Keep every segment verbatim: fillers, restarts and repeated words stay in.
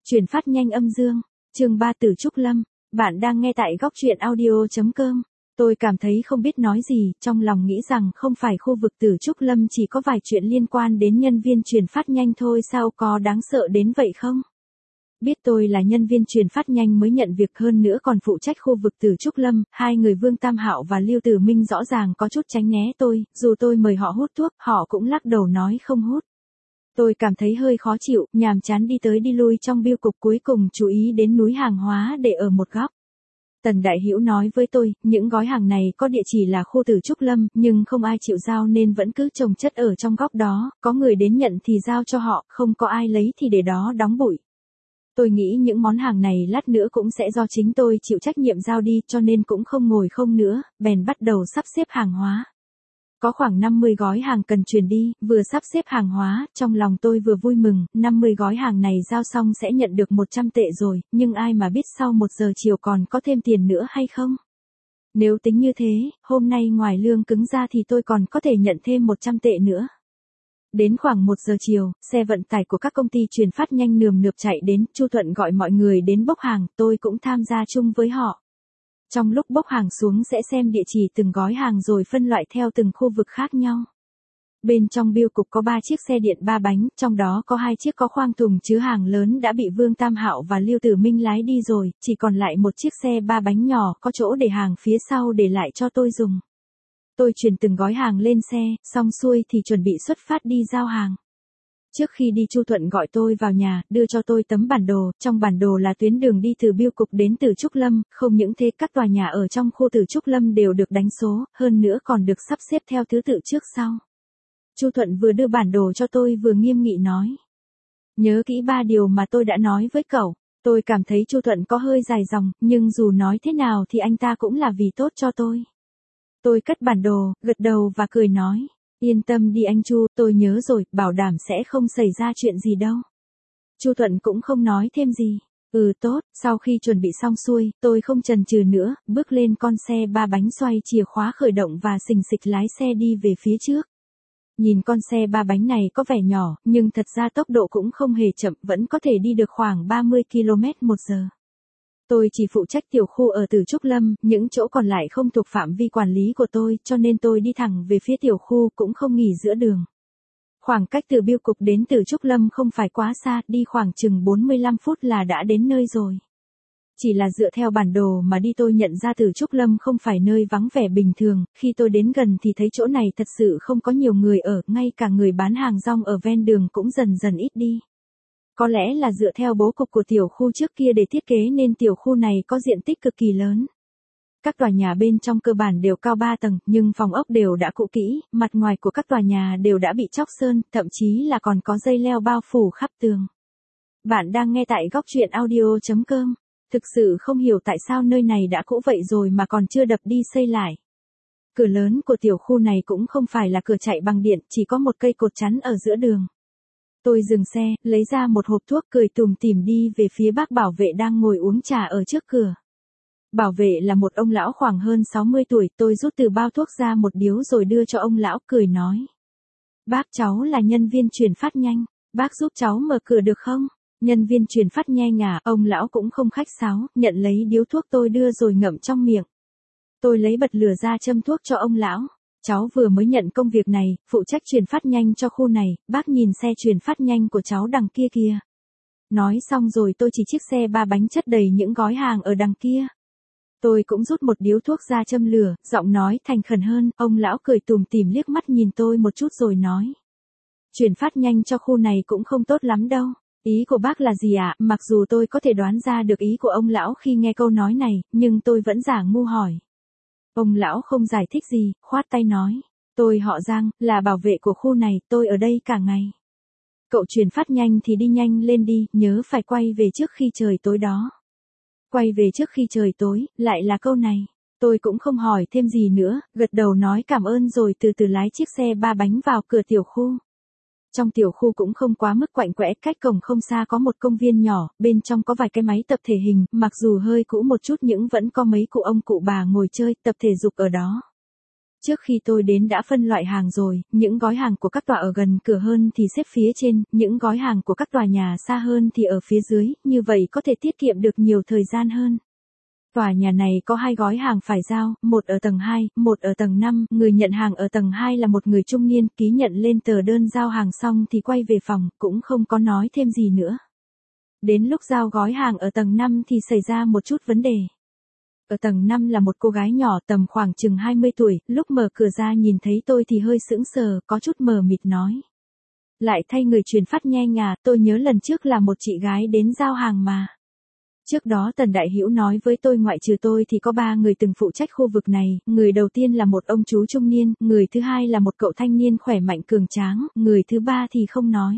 Truyền phát nhanh âm dương, chương ba Từ Trúc Lâm, bạn đang nghe tại góc truyện audio.com. Tôi cảm thấy không biết nói gì, trong lòng nghĩ rằng không phải khu vực Từ Trúc Lâm chỉ có vài chuyện liên quan đến nhân viên truyền phát nhanh thôi sao có đáng sợ đến vậy không? Biết tôi là nhân viên truyền phát nhanh mới nhận việc hơn nữa còn phụ trách khu vực Từ Trúc Lâm, hai người Vương Tam Hạo và Lưu Tử Minh rõ ràng có chút tránh né tôi, dù tôi mời họ hút thuốc, họ cũng lắc đầu nói không hút. Tôi cảm thấy hơi khó chịu, nhàm chán đi tới đi lui trong bưu cục cuối cùng chú ý đến núi hàng hóa để ở một góc. Tần Đại Hữu nói với tôi, những gói hàng này có địa chỉ là khu Từ Trúc Lâm, nhưng không ai chịu giao nên vẫn cứ chồng chất ở trong góc đó, có người đến nhận thì giao cho họ, không có ai lấy thì để đó đóng bụi. Tôi nghĩ những món hàng này lát nữa cũng sẽ do chính tôi chịu trách nhiệm giao đi cho nên cũng không ngồi không nữa, bèn bắt đầu sắp xếp hàng hóa. Có khoảng năm mươi gói hàng cần chuyển đi, vừa sắp xếp hàng hóa, trong lòng tôi vừa vui mừng, năm mươi gói hàng này giao xong sẽ nhận được một trăm tệ rồi, nhưng ai mà biết sau một giờ chiều còn có thêm tiền nữa hay không? Nếu tính như thế, hôm nay ngoài lương cứng ra thì tôi còn có thể nhận thêm một trăm tệ nữa. Đến khoảng một giờ chiều, xe vận tải của các công ty truyền phát nhanh nườm nượp chạy đến, Chu Thuận gọi mọi người đến bốc hàng, tôi cũng tham gia chung với họ. Trong lúc bốc hàng xuống sẽ xem địa chỉ từng gói hàng rồi phân loại theo từng khu vực khác nhau. Bên trong bưu cục có ba chiếc xe điện ba bánh, trong đó có hai chiếc có khoang thùng chứa hàng lớn đã bị Vương Tam Hạo và Lưu Tử Minh lái đi rồi, chỉ còn lại một chiếc xe ba bánh nhỏ có chỗ để hàng phía sau để lại cho tôi dùng. Tôi chuyển từng gói hàng lên xe, xong xuôi thì chuẩn bị xuất phát đi giao hàng. Trước khi đi Chu Thuận gọi tôi vào nhà, đưa cho tôi tấm bản đồ, trong bản đồ là tuyến đường đi từ bưu cục đến Từ Trúc Lâm, không những thế các tòa nhà ở trong khu Từ Trúc Lâm đều được đánh số, hơn nữa còn được sắp xếp theo thứ tự trước sau. Chu Thuận vừa đưa bản đồ cho tôi vừa nghiêm nghị nói. Nhớ kỹ ba điều mà tôi đã nói với cậu. Tôi cảm thấy Chu Thuận có hơi dài dòng, nhưng dù nói thế nào thì anh ta cũng là vì tốt cho tôi. Tôi cất bản đồ, gật đầu và cười nói. Yên tâm đi anh Chu, tôi nhớ rồi, bảo đảm sẽ không xảy ra chuyện gì đâu. Chu Thuận cũng không nói thêm gì. Ừ tốt, sau khi chuẩn bị xong xuôi, tôi không chần chừ nữa, bước lên con xe ba bánh xoay chìa khóa khởi động và xình xịch lái xe đi về phía trước. Nhìn con xe ba bánh này có vẻ nhỏ, nhưng thật ra tốc độ cũng không hề chậm, vẫn có thể đi được khoảng ba mươi ki lô mét một giờ. Tôi chỉ phụ trách tiểu khu ở Từ Trúc Lâm, những chỗ còn lại không thuộc phạm vi quản lý của tôi, cho nên tôi đi thẳng về phía tiểu khu cũng không nghỉ giữa đường. Khoảng cách từ bưu cục đến Từ Trúc Lâm không phải quá xa, đi khoảng chừng bốn mươi lăm phút là đã đến nơi rồi. Chỉ là dựa theo bản đồ mà đi tôi nhận ra Từ Trúc Lâm không phải nơi vắng vẻ bình thường, khi tôi đến gần thì thấy chỗ này thật sự không có nhiều người ở, ngay cả người bán hàng rong ở ven đường cũng dần dần ít đi. Có lẽ là dựa theo bố cục của tiểu khu trước kia để thiết kế nên tiểu khu này có diện tích cực kỳ lớn. Các tòa nhà bên trong cơ bản đều cao ba tầng, nhưng phòng ốc đều đã cũ kỹ, mặt ngoài của các tòa nhà đều đã bị chóc sơn, thậm chí là còn có dây leo bao phủ khắp tường. Bạn đang nghe tại góc truyện audio.com. Thực sự không hiểu tại sao nơi này đã cũ vậy rồi mà còn chưa đập đi xây lại. Cửa lớn của tiểu khu này cũng không phải là cửa chạy bằng điện, chỉ có một cây cột chắn ở giữa đường. Tôi dừng xe, lấy ra một hộp thuốc cười tủm tỉm đi về phía bác bảo vệ đang ngồi uống trà ở trước cửa. Bảo vệ là một ông lão khoảng hơn sáu mươi tuổi, tôi rút từ bao thuốc ra một điếu rồi đưa cho ông lão cười nói. Bác cháu là nhân viên truyền phát nhanh, bác giúp cháu mở cửa được không? Nhân viên truyền phát nhanh à, ông lão cũng không khách sáo, nhận lấy điếu thuốc tôi đưa rồi ngậm trong miệng. Tôi lấy bật lửa ra châm thuốc cho ông lão. Cháu vừa mới nhận công việc này, phụ trách truyền phát nhanh cho khu này, bác nhìn xe truyền phát nhanh của cháu đằng kia kìa. Nói xong rồi tôi chỉ chiếc xe ba bánh chất đầy những gói hàng ở đằng kia. Tôi cũng rút một điếu thuốc ra châm lửa, giọng nói thành khẩn hơn, ông lão cười tủm tỉm liếc mắt nhìn tôi một chút rồi nói. Truyền phát nhanh cho khu này cũng không tốt lắm đâu. Ý của bác là gì ạ? Mặc dù tôi có thể đoán ra được ý của ông lão khi nghe câu nói này, nhưng tôi vẫn giả ngu hỏi. Ông lão không giải thích gì, khoát tay nói. Tôi họ Giang, là bảo vệ của khu này, tôi ở đây cả ngày. Cậu truyền phát nhanh thì đi nhanh lên đi, nhớ phải quay về trước khi trời tối đó. Quay về trước khi trời tối, lại là câu này. Tôi cũng không hỏi thêm gì nữa, gật đầu nói cảm ơn rồi từ từ lái chiếc xe ba bánh vào cửa tiểu khu. Trong tiểu khu cũng không quá mức quạnh quẽ, cách cổng không xa có một công viên nhỏ, bên trong có vài cái máy tập thể hình, mặc dù hơi cũ một chút nhưng vẫn có mấy cụ ông cụ bà ngồi chơi, tập thể dục ở đó. Trước khi tôi đến đã phân loại hàng rồi, những gói hàng của các tòa ở gần cửa hơn thì xếp phía trên, những gói hàng của các tòa nhà xa hơn thì ở phía dưới, như vậy có thể tiết kiệm được nhiều thời gian hơn. Tòa nhà này có hai gói hàng phải giao, một ở tầng hai, một ở tầng năm, người nhận hàng ở tầng hai là một người trung niên, ký nhận lên tờ đơn giao hàng xong thì quay về phòng, cũng không có nói thêm gì nữa. Đến lúc giao gói hàng ở tầng năm thì xảy ra một chút vấn đề. Ở tầng năm là một cô gái nhỏ tầm khoảng chừng hai mươi tuổi, lúc mở cửa ra nhìn thấy tôi thì hơi sững sờ, có chút mờ mịt nói. Lại thay người truyền phát nhanh à, tôi nhớ lần trước là một chị gái đến giao hàng mà. Trước đó Tần Đại Hữu nói với tôi ngoại trừ tôi thì có ba người từng phụ trách khu vực này, người đầu tiên là một ông chú trung niên, người thứ hai là một cậu thanh niên khỏe mạnh cường tráng, người thứ ba thì không nói.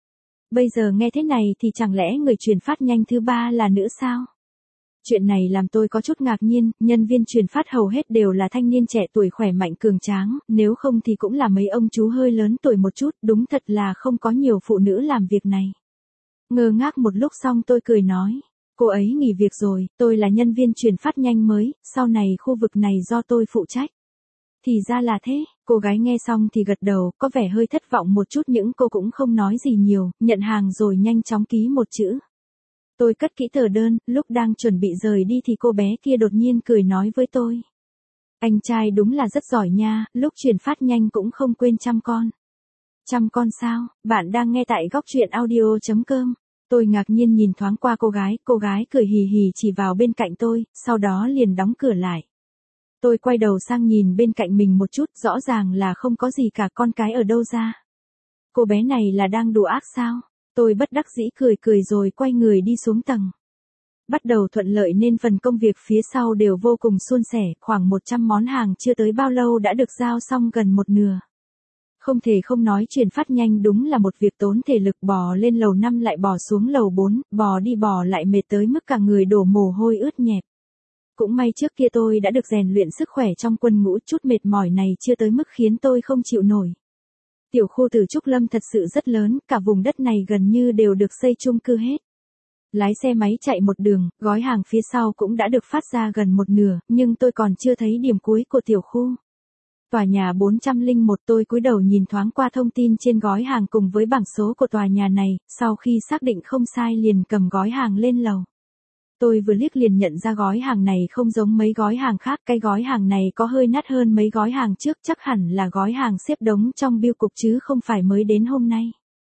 Bây giờ nghe thế này thì chẳng lẽ người truyền phát nhanh thứ ba là nữ sao? Chuyện này làm tôi có chút ngạc nhiên, nhân viên truyền phát hầu hết đều là thanh niên trẻ tuổi khỏe mạnh cường tráng, nếu không thì cũng là mấy ông chú hơi lớn tuổi một chút, đúng thật là không có nhiều phụ nữ làm việc này. Ngơ ngác một lúc xong tôi cười nói, cô ấy nghỉ việc rồi, tôi là nhân viên truyền phát nhanh mới, sau này khu vực này do tôi phụ trách. Thì ra là thế, cô gái nghe xong thì gật đầu, có vẻ hơi thất vọng một chút nhưng cô cũng không nói gì nhiều, nhận hàng rồi nhanh chóng ký một chữ. Tôi cất kỹ tờ đơn, lúc đang chuẩn bị rời đi thì cô bé kia đột nhiên cười nói với tôi. Anh trai đúng là rất giỏi nha, lúc truyền phát nhanh cũng không quên chăm con. Chăm con sao? Bạn đang nghe tại góc truyện audio chấm com. Tôi ngạc nhiên nhìn thoáng qua cô gái, cô gái cười hì hì chỉ vào bên cạnh tôi, sau đó liền đóng cửa lại. Tôi quay đầu sang nhìn bên cạnh mình một chút, rõ ràng là không có gì cả, con cái ở đâu ra. Cô bé này là đang đùa ác sao? Tôi bất đắc dĩ cười cười rồi quay người đi xuống tầng. Bắt đầu thuận lợi nên phần công việc phía sau đều vô cùng suôn sẻ, khoảng một trăm món hàng chưa tới bao lâu đã được giao xong gần một nửa. Không thể không nói truyền phát nhanh đúng là một việc tốn thể lực, bò lên lầu năm lại bò xuống lầu bốn, bò đi bò lại mệt tới mức cả người đổ mồ hôi ướt nhẹp. Cũng may trước kia tôi đã được rèn luyện sức khỏe trong quân ngũ, chút mệt mỏi này chưa tới mức khiến tôi không chịu nổi. Tiểu khu Từ Trúc Lâm thật sự rất lớn, cả vùng đất này gần như đều được xây chung cư hết. Lái xe máy chạy một đường, gói hàng phía sau cũng đã được phát ra gần một nửa, nhưng tôi còn chưa thấy điểm cuối của tiểu khu. Tòa nhà bốn trăm lẻ một, tôi cúi đầu nhìn thoáng qua thông tin trên gói hàng cùng với bảng số của tòa nhà này, sau khi xác định không sai liền cầm gói hàng lên lầu. Tôi vừa liếc liền nhận ra gói hàng này không giống mấy gói hàng khác, cái gói hàng này có hơi nát hơn mấy gói hàng trước, chắc hẳn là gói hàng xếp đống trong bưu cục chứ không phải mới đến hôm nay.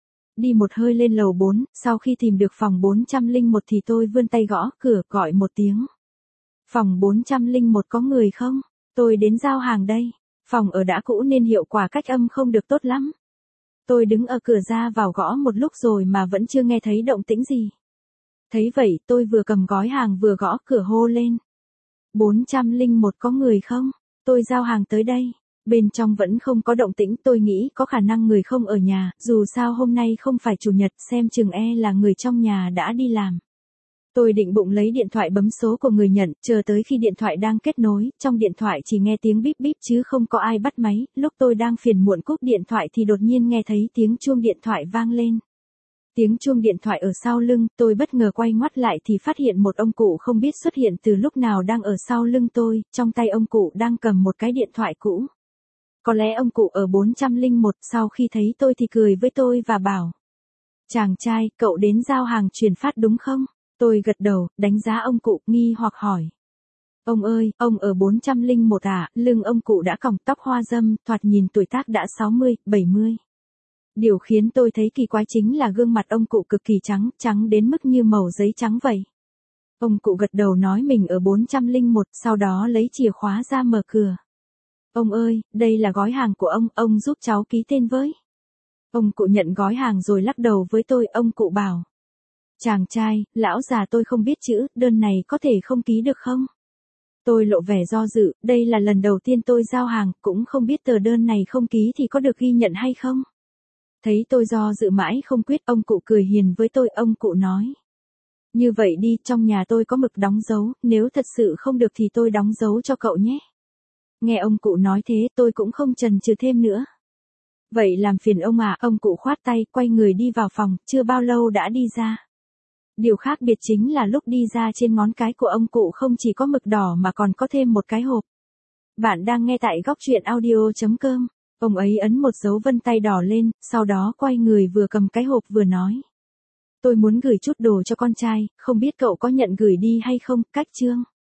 Đi một hơi lên lầu bốn, sau khi tìm được phòng bốn trăm lẻ một thì tôi vươn tay gõ cửa gọi một tiếng. Phòng bốn trăm lẻ một có người không? Tôi đến giao hàng đây. Phòng ở đã cũ nên hiệu quả cách âm không được tốt lắm. Tôi đứng ở cửa ra vào gõ một lúc rồi mà vẫn chưa nghe thấy động tĩnh gì. Thấy vậy tôi vừa cầm gói hàng vừa gõ cửa hô lên. bốn trăm lẻ một có người không? Tôi giao hàng tới đây. Bên trong vẫn không có động tĩnh, tôi nghĩ có khả năng người không ở nhà, dù sao hôm nay không phải chủ nhật, xem chừng e là người trong nhà đã đi làm. Tôi định bụng lấy điện thoại bấm số của người nhận, chờ tới khi điện thoại đang kết nối, trong điện thoại chỉ nghe tiếng bíp bíp chứ không có ai bắt máy, lúc tôi đang phiền muộn cúp điện thoại thì đột nhiên nghe thấy tiếng chuông điện thoại vang lên. Tiếng chuông điện thoại ở sau lưng, tôi bất ngờ quay ngoắt lại thì phát hiện một ông cụ không biết xuất hiện từ lúc nào đang ở sau lưng tôi, trong tay ông cụ đang cầm một cái điện thoại cũ. Có lẽ ông cụ ở bốn trăm lẻ một, sau khi thấy tôi thì cười với tôi và bảo. Chàng trai, cậu đến giao hàng truyền phát đúng không? Tôi gật đầu, đánh giá ông cụ, nghi hoặc hỏi. Ông ơi, ông ở bốn trăm lẻ một à? Lưng ông cụ đã còng, tóc hoa râm, thoạt nhìn tuổi tác đã sáu mươi, bảy mươi. Điều khiến tôi thấy kỳ quái chính là gương mặt ông cụ cực kỳ trắng, trắng đến mức như màu giấy trắng vậy. Ông cụ gật đầu nói mình ở bốn trăm lẻ một, sau đó lấy chìa khóa ra mở cửa. Ông ơi, đây là gói hàng của ông, ông giúp cháu ký tên với. Ông cụ nhận gói hàng rồi lắc đầu với tôi, ông cụ bảo. Chàng trai, lão già tôi không biết chữ, đơn này có thể không ký được không? Tôi lộ vẻ do dự, đây là lần đầu tiên tôi giao hàng, cũng không biết tờ đơn này không ký thì có được ghi nhận hay không? Thấy tôi do dự mãi không quyết, ông cụ cười hiền với tôi, ông cụ nói. Như vậy đi, trong nhà tôi có mực đóng dấu, nếu thật sự không được thì tôi đóng dấu cho cậu nhé. Nghe ông cụ nói thế tôi cũng không chần chừ thêm nữa. Vậy làm phiền ông à, ông cụ khoát tay, quay người đi vào phòng, chưa bao lâu đã đi ra. Điều khác biệt chính là lúc đi ra trên ngón cái của ông cụ không chỉ có mực đỏ mà còn có thêm một cái hộp. Bạn đang nghe tại góc chuyện audio chấm com. Ông ấy ấn một dấu vân tay đỏ lên, sau đó quay người vừa cầm cái hộp vừa nói. Tôi muốn gửi chút đồ cho con trai, không biết cậu có nhận gửi đi hay không, cách chương.